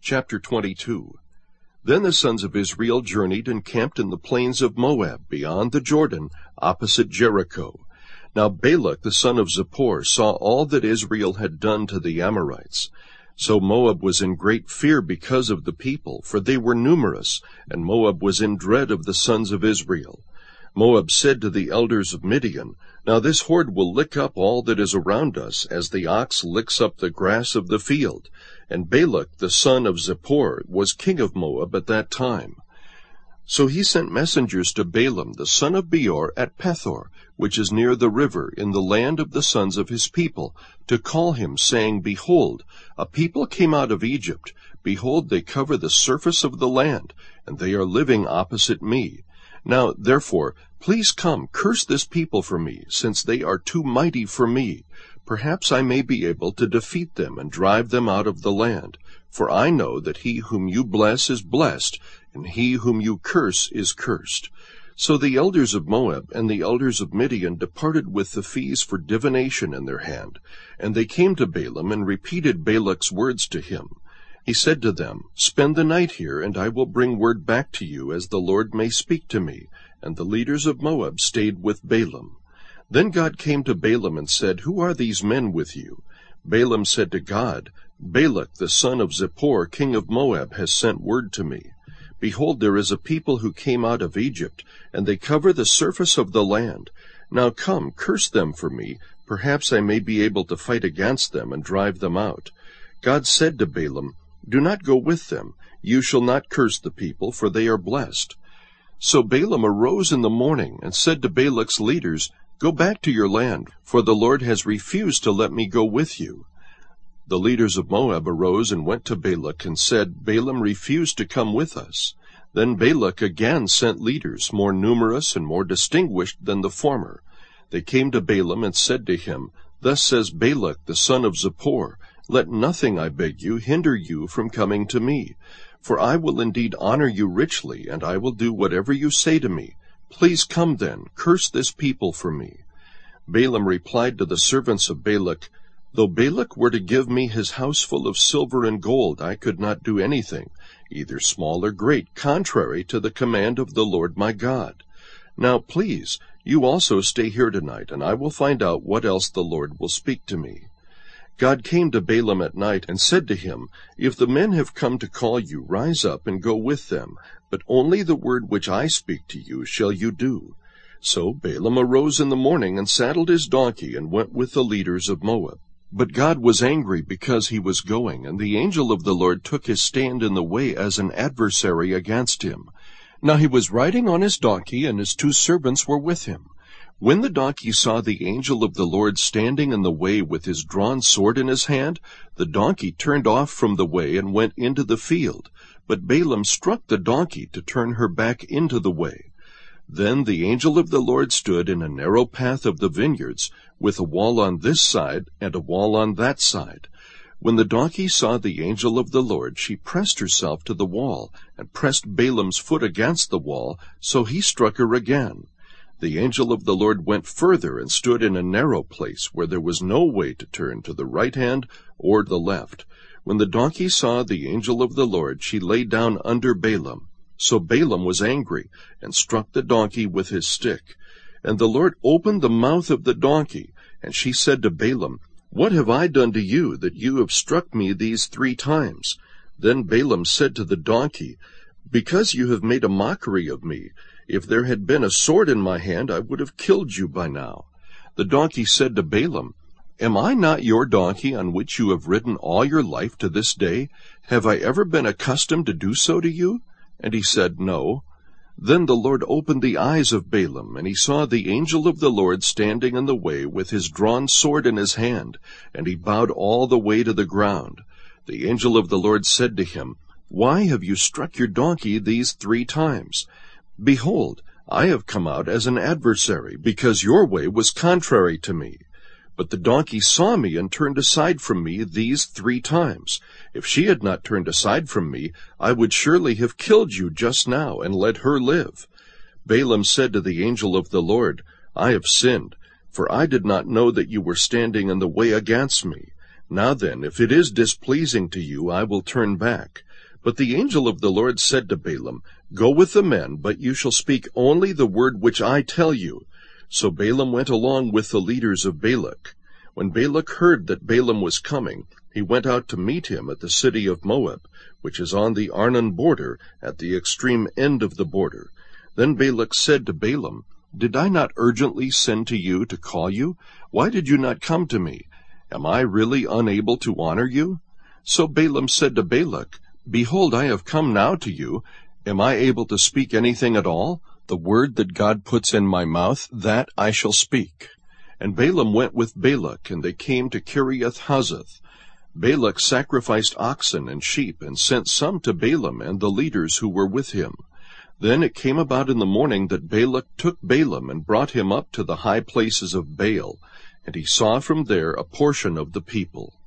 Chapter 22. Then the sons of Israel journeyed and camped in the plains of Moab, beyond the Jordan, opposite Jericho. Now Balak the son of Zippor saw all that Israel had done to the Amorites. So Moab was in great fear because of the people, for they were numerous, and Moab was in dread of the sons of Israel. Moab said to the elders of Midian, Now this horde will lick up all that is around us, as the ox licks up the grass of the field. And Balak the son of Zippor was king of Moab at that time. So he sent messengers to Balaam the son of Beor at Pethor, which is near the river, in the land of the sons of his people, to call him, saying, Behold, a people came out of Egypt. Behold, they cover the surface of the land, and they are living opposite me. Now, therefore, please come, curse this people for me, since they are too mighty for me. Perhaps I may be able to defeat them and drive them out of the land. For I know that he whom you bless is blessed, and he whom you curse is cursed. So the elders of Moab and the elders of Midian departed with the fees for divination in their hand. And they came to Balaam and repeated Balak's words to him. He said to them, Spend the night here, and I will bring word back to you as the Lord may speak to me. And the leaders of Moab stayed with Balaam. Then God came to Balaam and said, Who are these men with you? Balaam said to God, Balak the son of Zippor, king of Moab, has sent word to me. Behold, there is a people who came out of Egypt, and they cover the surface of the land. Now come, curse them for me. Perhaps I may be able to fight against them and drive them out. God said to Balaam, Do not go with them. You shall not curse the people, for they are blessed. So Balaam arose in the morning and said to Balak's leaders, Go back to your land, for the Lord has refused to let me go with you. The leaders of Moab arose and went to Balak and said, Balaam refused to come with us. Then Balak again sent leaders, more numerous and more distinguished than the former. They came to Balaam and said to him, Thus says Balak the son of Zippor, Let nothing, I beg you, hinder you from coming to me. For I will indeed honor you richly, and I will do whatever you say to me. Please come then, curse this people for me. Balaam replied to the servants of Balak, Though Balak were to give me his house full of silver and gold, I could not do anything, either small or great, contrary to the command of the Lord my God. Now please, you also stay here tonight, and I will find out what else the Lord will speak to me. God came to Balaam at night and said to him, If the men have come to call you, rise up and go with them, but only the word which I speak to you shall you do. So Balaam arose in the morning and saddled his donkey and went with the leaders of Moab. But God was angry because he was going, and the angel of the Lord took his stand in the way as an adversary against him. Now he was riding on his donkey, and his 2 servants were with him. When the donkey saw the angel of the Lord standing in the way with his drawn sword in his hand, the donkey turned off from the way and went into the field. But Balaam struck the donkey to turn her back into the way. Then the angel of the Lord stood in a narrow path of the vineyards, with a wall on this side and a wall on that side. When the donkey saw the angel of the Lord, she pressed herself to the wall, and pressed Balaam's foot against the wall, so he struck her again. The angel of the Lord went further and stood in a narrow place where there was no way to turn to the right hand or the left. When the donkey saw the angel of the Lord, she lay down under Balaam. So Balaam was angry and struck the donkey with his stick. And the Lord opened the mouth of the donkey, and she said to Balaam, What have I done to you that you have struck me these 3 times? Then Balaam said to the donkey, Because you have made a mockery of me. If there had been a sword in my hand, I would have killed you by now. The donkey said to Balaam, Am I not your donkey on which you have ridden all your life to this day? Have I ever been accustomed to do so to you? And he said, No. Then the Lord opened the eyes of Balaam, and he saw the angel of the Lord standing in the way with his drawn sword in his hand, and he bowed all the way to the ground. The angel of the Lord said to him, Why have you struck your donkey these 3 times? Behold, I have come out as an adversary, because your way was contrary to me. But the donkey saw me and turned aside from me these 3 times. If she had not turned aside from me, I would surely have killed you just now and let her live. Balaam said to the angel of the Lord, I have sinned, for I did not know that you were standing in the way against me. Now then, if it is displeasing to you, I will turn back. But the angel of the Lord said to Balaam, Go with the men, but you shall speak only the word which I tell you. So Balaam went along with the leaders of Balak. When Balak heard that Balaam was coming, he went out to meet him at the city of Moab, which is on the Arnon border, at the extreme end of the border. Then Balak said to Balaam, Did I not urgently send to you to call you? Why did you not come to me? Am I really unable to honor you? So Balaam said to Balak, Behold, I have come now to you. Am I able to speak anything at all? The word that God puts in my mouth, that I shall speak. And Balaam went with Balak, and they came to Kiriath-Huzoth. Balak sacrificed oxen and sheep, and sent some to Balaam and the leaders who were with him. Then it came about in the morning that Balak took Balaam and brought him up to the high places of Baal, and he saw from there a portion of the people.